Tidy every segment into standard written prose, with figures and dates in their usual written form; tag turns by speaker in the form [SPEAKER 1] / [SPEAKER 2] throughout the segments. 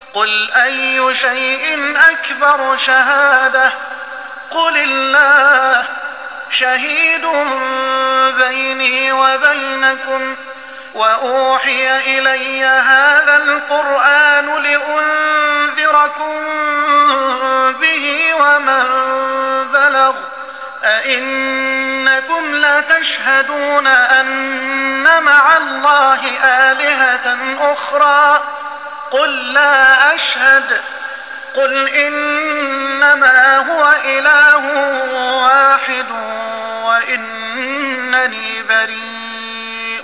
[SPEAKER 1] قل أي شيء أكبر شهادة قل الله شهيد بيني وبينكم وأوحي إلي هذا القرآن لأنذركم به ومن بلغ أئنكم لتشهدون أن مع الله آلهة أخرى قل لا أشهد قل إنما هو إله واحد وإنني بريء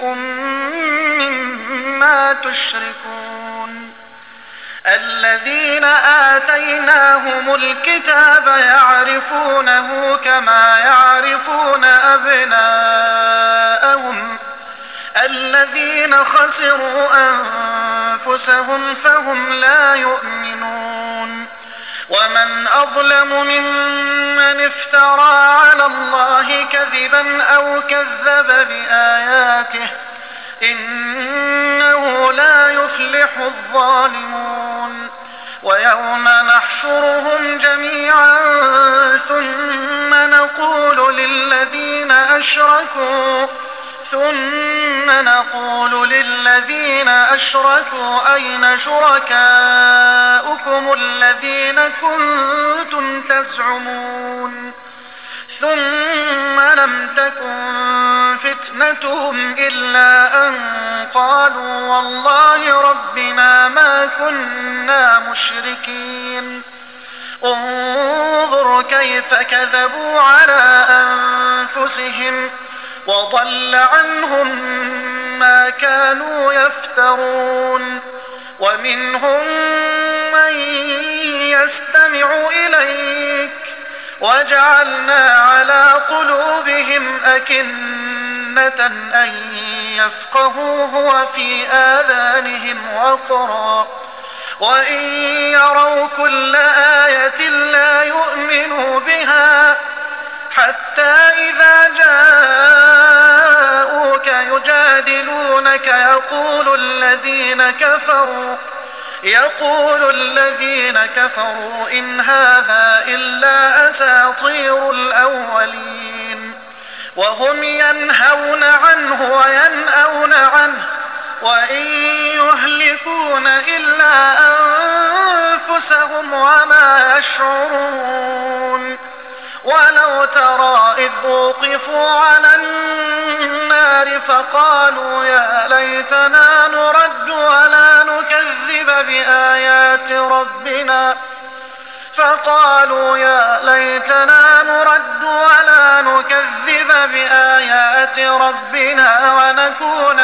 [SPEAKER 1] مما تشركون الذين آتيناهم الكتاب يعرفونه كما يعرفون أبناءهم الذين خسروا أنفسهم فهم لا يؤمنون ومن أظلم ممن افترى على الله كذبا أو كذب بآياته إنه لا يفلح الظالمون ويوم نحشرهم جميعا ثم نقول للذين أشركوا أين شركاؤكم الذين كنتم تزعمون ثم لم تكن فتنتهم إلا أن قالوا والله ربنا ما كنا مشركين انظر كيف كذبوا على أنفسهم وضل عنهم ما كانوا يفترون ومنهم من يستمع إليك وجعلنا على قلوبهم أكنة أن يفقهوه وفي آذانهم وقرا وإن يروا كل آية لا يؤمنوا بها حتى إذا جاءوك يجادلونك يقول الذين كفروا إن هذا إلا أساطير الأولين وهم ينهون عنه وينأون عنه وإن يهلكون إلا أنفسهم وما يشعرون ولو ترى إذ وقفوا على النار فقالوا يا ليتنا نرد ولا نكذب بآيات ربنا ونكون